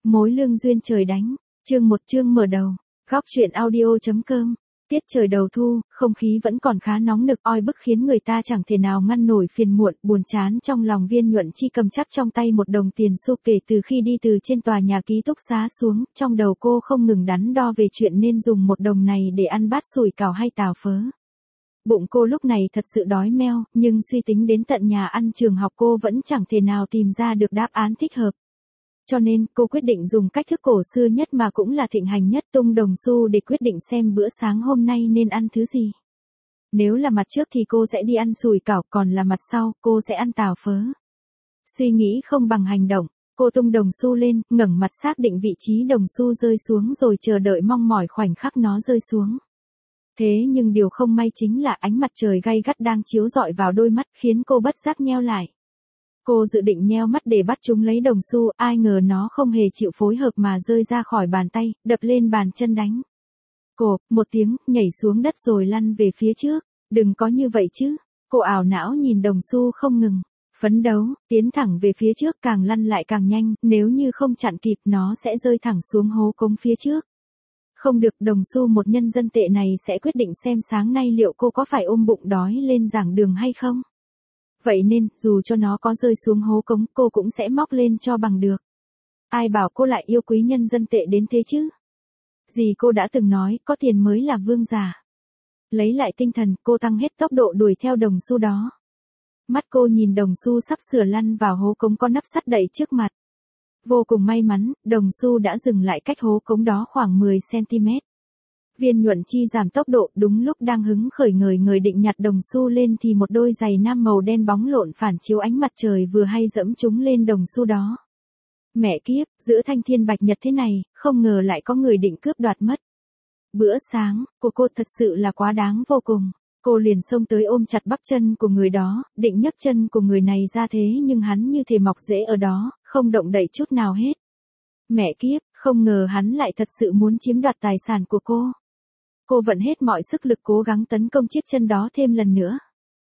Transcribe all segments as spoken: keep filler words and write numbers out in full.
Mối lương duyên trời đánh, chương một chương mở đầu, góc truyện audio.com. Tiết trời đầu thu, không khí vẫn còn khá nóng nực oi bức khiến người ta chẳng thể nào ngăn nổi phiền muộn, buồn chán trong lòng. Viên Nhuận Chi cầm chắc trong tay một đồng tiền xu. Kể từ khi đi từ trên tòa nhà ký túc xá xuống, trong đầu cô không ngừng đắn đo về chuyện nên dùng một đồng này để ăn bát sủi cảo hay tàu phớ. Bụng cô lúc này thật sự đói meo, nhưng suy tính đến tận nhà ăn trường học cô vẫn chẳng thể nào tìm ra được đáp án thích hợp. Cho nên, cô quyết định dùng cách thức cổ xưa nhất mà cũng là thịnh hành nhất, tung đồng xu để quyết định xem bữa sáng hôm nay nên ăn thứ gì. Nếu là mặt trước thì cô sẽ đi ăn sủi cảo, còn là mặt sau, cô sẽ ăn tàu phớ. Suy nghĩ không bằng hành động, cô tung đồng xu lên, ngẩng mặt xác định vị trí đồng xu rơi xuống rồi chờ đợi mong mỏi khoảnh khắc nó rơi xuống. Thế nhưng điều không may chính là ánh mặt trời gay gắt đang chiếu rọi vào đôi mắt khiến cô bất giác nheo lại. Cô dự định nheo mắt để bắt chúng lấy đồng xu, ai ngờ nó không hề chịu phối hợp mà rơi ra khỏi bàn tay, đập lên bàn chân đánh. Cộp, một tiếng, nhảy xuống đất rồi lăn về phía trước. Đừng có như vậy chứ. Cô ảo não nhìn đồng xu không ngừng. Phấn đấu, tiến thẳng về phía trước, càng lăn lại càng nhanh, nếu như không chặn kịp nó sẽ rơi thẳng xuống hố cống phía trước. Không được, đồng xu một nhân dân tệ này sẽ quyết định xem sáng nay liệu cô có phải ôm bụng đói lên giảng đường hay không. Vậy nên, dù cho nó có rơi xuống hố cống, cô cũng sẽ móc lên cho bằng được. Ai bảo cô lại yêu quý nhân dân tệ đến thế chứ? Dì cô đã từng nói, có tiền mới là vương giả. Lấy lại tinh thần, cô tăng hết tốc độ đuổi theo đồng xu đó. Mắt cô nhìn đồng xu sắp sửa lăn vào hố cống có nắp sắt đậy trước mặt. Vô cùng may mắn, đồng xu đã dừng lại cách hố cống đó khoảng mười xăng-ti-mét. Viên Nhuận Chi giảm tốc độ, đúng lúc đang hứng khởi ngời ngời định nhặt đồng xu lên thì một đôi giày nam màu đen bóng lộn phản chiếu ánh mặt trời vừa hay dẫm chúng lên đồng xu đó. Mẹ kiếp, giữa thanh thiên bạch nhật thế này, không ngờ lại có người định cướp đoạt mất. Bữa sáng của cô thật sự là quá đáng vô cùng. Cô liền xông tới ôm chặt bắp chân của người đó, định nhấc chân của người này ra thế nhưng hắn như thể mọc rễ ở đó, không động đậy chút nào hết. Mẹ kiếp, không ngờ hắn lại thật sự muốn chiếm đoạt tài sản của cô. Cô vận hết mọi sức lực cố gắng tấn công chiếc chân đó thêm lần nữa.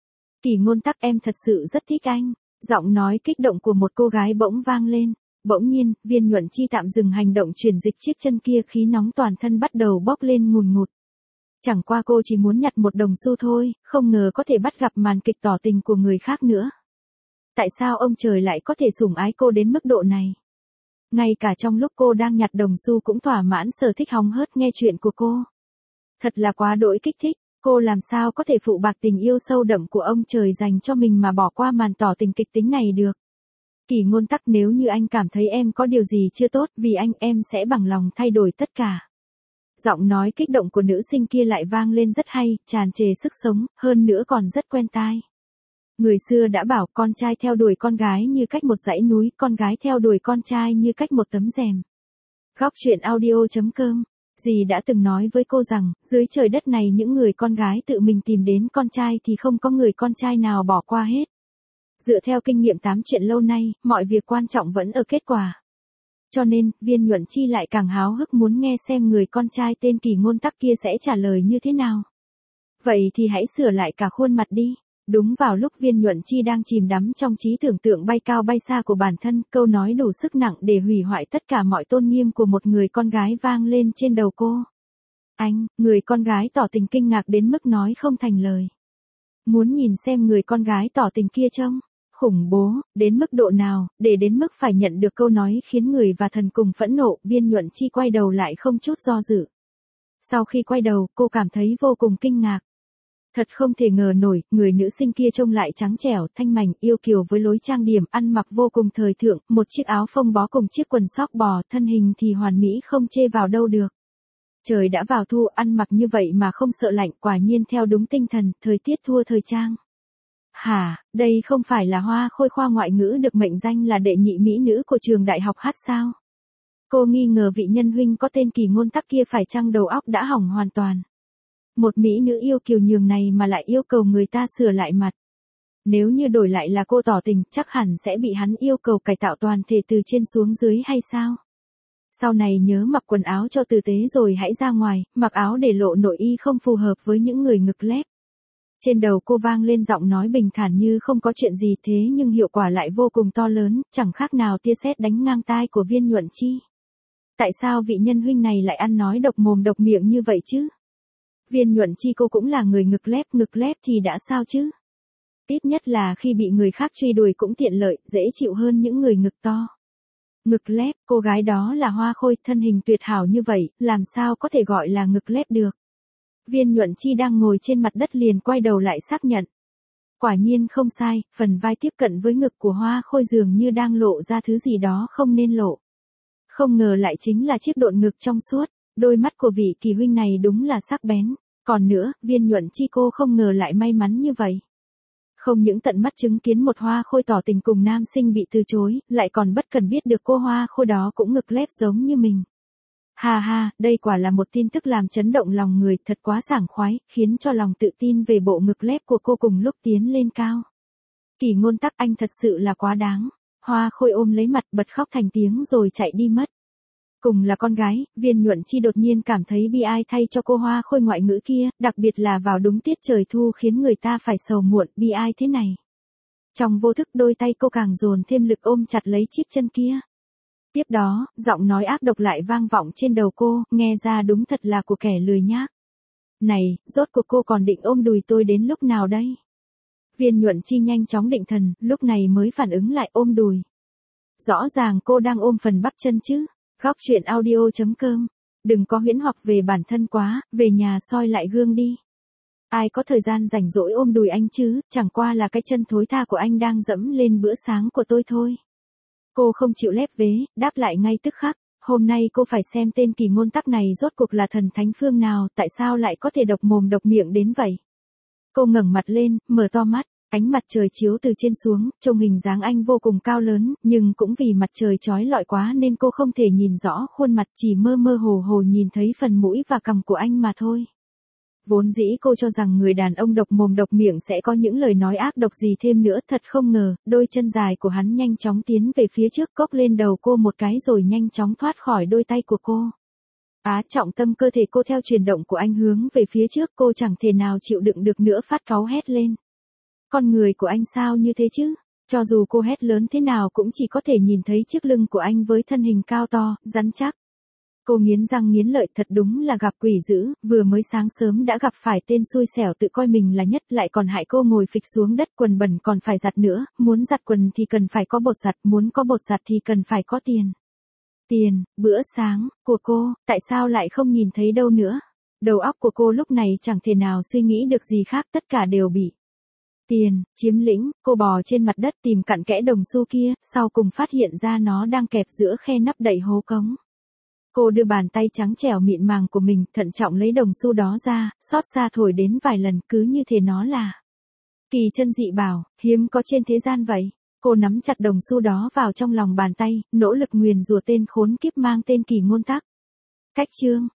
Kỳ Ngôn Tắc, em thật sự rất thích anh. Giọng nói kích động của một cô gái bỗng vang lên. Bỗng nhiên, Viên Nhuận Chi tạm dừng hành động chuyển dịch chiếc chân kia, khí nóng toàn thân bắt đầu bốc lên ngùn ngụt. Chẳng qua cô chỉ muốn nhặt một đồng xu thôi, không ngờ có thể bắt gặp màn kịch tỏ tình của người khác nữa. Tại sao ông trời lại có thể sủng ái cô đến mức độ này? Ngay cả trong lúc cô đang nhặt đồng xu cũng thỏa mãn sở thích hóng hớt nghe chuyện của cô. Thật là quá đỗi kích thích, cô làm sao có thể phụ bạc tình yêu sâu đậm của ông trời dành cho mình mà bỏ qua màn tỏ tình kịch tính này được. Kỳ Ngôn Tắc, nếu như anh cảm thấy em có điều gì chưa tốt, vì anh em sẽ bằng lòng thay đổi tất cả. Giọng nói kích động của nữ sinh kia lại vang lên rất hay, tràn trề sức sống, hơn nữa còn rất quen tai. Người xưa đã bảo con trai theo đuổi con gái như cách một dãy núi, con gái theo đuổi con trai như cách một tấm rèm. Góc truyện audio.com. Dì đã từng nói với cô rằng, dưới trời đất này những người con gái tự mình tìm đến con trai thì không có người con trai nào bỏ qua hết. Dựa theo kinh nghiệm tám chuyện lâu nay, mọi việc quan trọng vẫn ở kết quả. Cho nên, Viên Nhuận Chi lại càng háo hức muốn nghe xem người con trai tên Kỳ Ngôn Tắc kia sẽ trả lời như thế nào. Vậy thì hãy sửa lại cả khuôn mặt đi. Đúng vào lúc Viên Nhuận Chi đang chìm đắm trong trí tưởng tượng bay cao bay xa của bản thân, câu nói đủ sức nặng để hủy hoại tất cả mọi tôn nghiêm của một người con gái vang lên trên đầu cô. Anh, người con gái tỏ tình kinh ngạc đến mức nói không thành lời. Muốn nhìn xem người con gái tỏ tình kia trông khủng bố đến mức độ nào, để đến mức phải nhận được câu nói khiến người và thần cùng phẫn nộ. Viên Nhuận Chi quay đầu lại không chút do dự. Sau khi quay đầu, cô cảm thấy vô cùng kinh ngạc. Thật không thể ngờ nổi, người nữ sinh kia trông lại trắng trẻo, thanh mảnh, yêu kiều với lối trang điểm, ăn mặc vô cùng thời thượng, một chiếc áo phông bó cùng chiếc quần sóc bò, thân hình thì hoàn mỹ không chê vào đâu được. Trời đã vào thu, ăn mặc như vậy mà không sợ lạnh, quả nhiên theo đúng tinh thần, thời tiết thua thời trang. Hả, đây không phải là Hoa Khôi khoa ngoại ngữ được mệnh danh là đệ nhị mỹ nữ của trường đại học hát sao? Cô nghi ngờ vị nhân huynh có tên Kỳ Ngôn Tắc kia phải chăng đầu óc đã hỏng hoàn toàn. Một mỹ nữ yêu kiều nhường này mà lại yêu cầu người ta sửa lại mặt. Nếu như đổi lại là cô tỏ tình, chắc hẳn sẽ bị hắn yêu cầu cải tạo toàn thể từ trên xuống dưới hay sao? Sau này nhớ mặc quần áo cho tử tế rồi hãy ra ngoài, mặc áo để lộ nội y không phù hợp với những người ngực lép. Trên đầu cô vang lên giọng nói bình thản như không có chuyện gì, thế nhưng hiệu quả lại vô cùng to lớn, chẳng khác nào tia sét đánh ngang tai của Viên Nhuận Chi. Tại sao vị nhân huynh này lại ăn nói độc mồm độc miệng như vậy chứ? Viên Nhuận Chi cô cũng là người ngực lép, ngực lép thì đã sao chứ? Ít nhất là khi bị người khác truy đuổi cũng tiện lợi, dễ chịu hơn những người ngực to. Ngực lép, cô gái đó là Hoa Khôi, thân hình tuyệt hảo như vậy, làm sao có thể gọi là ngực lép được? Viên Nhuận Chi đang ngồi trên mặt đất liền quay đầu lại xác nhận. Quả nhiên không sai, phần vai tiếp cận với ngực của Hoa Khôi dường như đang lộ ra thứ gì đó không nên lộ. Không ngờ lại chính là chiếc độn ngực trong suốt, đôi mắt của vị Kỳ huynh này đúng là sắc bén. Còn nữa, Viên Nhuận Chi cô không ngờ lại may mắn như vậy. Không những tận mắt chứng kiến một Hoa Khôi tỏ tình cùng nam sinh bị từ chối, lại còn bất cần biết được cô Hoa Khôi đó cũng ngực lép giống như mình. Ha ha, đây quả là một tin tức làm chấn động lòng người, thật quá sảng khoái, khiến cho lòng tự tin về bộ ngực lép của cô cùng lúc tiến lên cao. Kỳ Ngôn Tắc, anh thật sự là quá đáng. Hoa Khôi ôm lấy mặt bật khóc thành tiếng rồi chạy đi mất. Cùng là con gái, Viên Nhuận Chi đột nhiên cảm thấy bi ai thay cho cô Hoa Khôi ngoại ngữ kia, đặc biệt là vào đúng tiết trời thu khiến người ta phải sầu muộn, bi ai thế này. Trong vô thức đôi tay cô càng dồn thêm lực ôm chặt lấy chiếc chân kia. Tiếp đó, giọng nói ác độc lại vang vọng trên đầu cô, nghe ra đúng thật là của kẻ lười nhác. Này, rốt cuộc cô còn định ôm đùi tôi đến lúc nào đây? Viên Nhuận Chi nhanh chóng định thần, lúc này mới phản ứng lại ôm đùi. Rõ ràng cô đang ôm phần bắp chân chứ. Góc truyện audio chấm com. Đừng có huyễn hoặc về bản thân quá, về nhà soi lại gương đi. Ai có thời gian rảnh rỗi ôm đùi anh chứ, chẳng qua là cái chân thối tha của anh đang dẫm lên bữa sáng của tôi thôi. Cô không chịu lép vế, đáp lại ngay tức khắc. Hôm nay cô phải xem tên Kỳ Ngôn Tắc này rốt cuộc là thần thánh phương nào, tại sao lại có thể độc mồm độc miệng đến vậy. Cô ngẩng mặt lên, mở to mắt. Ánh mặt trời chiếu từ trên xuống, trông hình dáng anh vô cùng cao lớn, nhưng cũng vì mặt trời chói lọi quá nên cô không thể nhìn rõ khuôn mặt, chỉ mơ mơ hồ hồ nhìn thấy phần mũi và cằm của anh mà thôi. Vốn dĩ cô cho rằng người đàn ông độc mồm độc miệng sẽ có những lời nói ác độc gì thêm nữa, thật không ngờ, đôi chân dài của hắn nhanh chóng tiến về phía trước, cốc lên đầu cô một cái rồi nhanh chóng thoát khỏi đôi tay của cô. Á, trọng tâm cơ thể cô theo chuyển động của anh hướng về phía trước, cô chẳng thể nào chịu đựng được nữa, phát cáu hét lên. Con người của anh sao như thế chứ? Cho dù cô hét lớn thế nào cũng chỉ có thể nhìn thấy chiếc lưng của anh với thân hình cao to, rắn chắc. Cô nghiến răng nghiến lợi, thật đúng là gặp quỷ dữ, vừa mới sáng sớm đã gặp phải tên xui xẻo tự coi mình là nhất, lại còn hại cô ngồi phịch xuống đất, quần bẩn còn phải giặt nữa, muốn giặt quần thì cần phải có bột giặt, muốn có bột giặt thì cần phải có tiền. Tiền, bữa sáng, của cô, tại sao lại không nhìn thấy đâu nữa? Đầu óc của cô lúc này chẳng thể nào suy nghĩ được gì khác, tất cả đều bị tiền chiếm lĩnh. Cô bò trên mặt đất tìm cặn kẽ đồng xu kia, sau cùng phát hiện ra nó đang kẹp giữa khe nắp đậy hố cống. Cô đưa bàn tay trắng trẻo mịn màng của mình thận trọng lấy đồng xu đó ra, xót xa thổi đến vài lần, cứ như thế nó là kỳ chân dị bảo, hiếm có trên thế gian vậy. Cô nắm chặt đồng xu đó vào trong lòng bàn tay, nỗ lực nguyền rủa tên khốn kiếp mang tên Kỳ Ngôn Tắc. Cách chương